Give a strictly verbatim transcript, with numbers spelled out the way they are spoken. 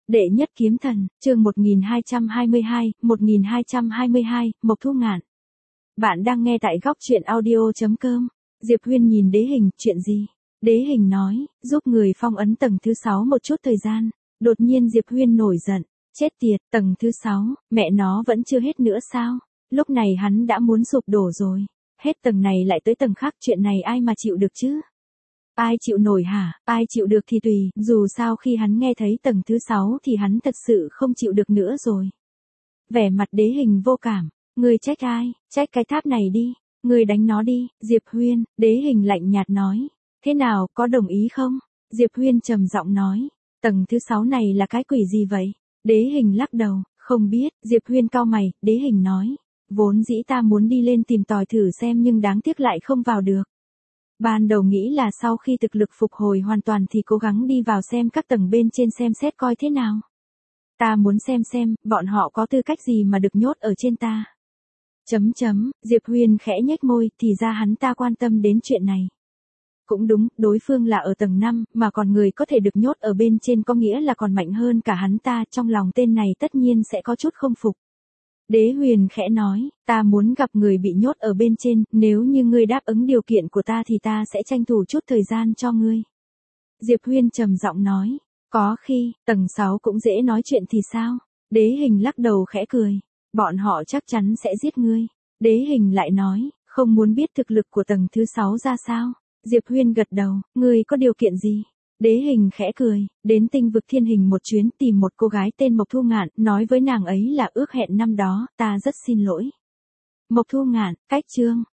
Đệ nhất kiếm thần, chương một nghìn hai trăm hai mươi hai, một nghìn hai trăm hai mươi hai, Mộc Thu Ngạn. Bạn đang nghe tại góc truyện audio chấm com. Diệp Huyên nhìn Đế Hình, chuyện gì? Đế Hình nói, giúp người phong ấn tầng thứ sáu một chút thời gian. Đột nhiên Diệp Huyên nổi giận, chết tiệt, tầng thứ sáu, mẹ nó vẫn chưa hết nữa sao? Lúc này hắn đã muốn sụp đổ rồi. Hết tầng này lại tới tầng khác, chuyện này ai mà chịu được chứ? Ai chịu nổi hả? Ai chịu được thì tùy, dù sao khi hắn nghe thấy tầng thứ sáu thì hắn thật sự không chịu được nữa rồi. Vẻ mặt Đế Hình vô cảm, người trách ai? Trách cái tháp này đi, người đánh nó đi. Diệp Huyên, Đế Hình lạnh nhạt nói, thế nào, có đồng ý không? Diệp Huyên trầm giọng nói, tầng thứ sáu này là cái quỷ gì vậy? Đế Hình lắc đầu, không biết. Diệp Huyên cau mày, Đế Hình nói, vốn dĩ ta muốn đi lên tìm tòi thử xem nhưng đáng tiếc lại không vào được. Ban đầu nghĩ là sau khi thực lực phục hồi hoàn toàn thì cố gắng đi vào xem các tầng bên trên xem xét coi thế nào. Ta muốn xem xem, bọn họ có tư cách gì mà được nhốt ở trên ta. Chấm chấm, Diệp Huyên khẽ nhếch môi, thì ra hắn ta quan tâm đến chuyện này. Cũng đúng, đối phương là ở tầng năm, mà còn người có thể được nhốt ở bên trên có nghĩa là còn mạnh hơn cả hắn ta, trong lòng tên này tất nhiên sẽ có chút không phục. Đế Huyền khẽ nói, ta muốn gặp người bị nhốt ở bên trên, nếu như ngươi đáp ứng điều kiện của ta thì ta sẽ tranh thủ chút thời gian cho ngươi. Diệp Huyên trầm giọng nói, có khi, tầng sáu cũng dễ nói chuyện thì sao? Đế Hình lắc đầu khẽ cười, bọn họ chắc chắn sẽ giết ngươi. Đế Hình lại nói, không muốn biết thực lực của tầng thứ sáu ra sao? Diệp Huyên gật đầu, ngươi có điều kiện gì? Đế Hình khẽ cười, đến tinh vực thiên hình một chuyến tìm một cô gái tên Mộc Thu Ngạn, nói với nàng ấy là ước hẹn năm đó, ta rất xin lỗi. Mộc Thu Ngạn, cách chương,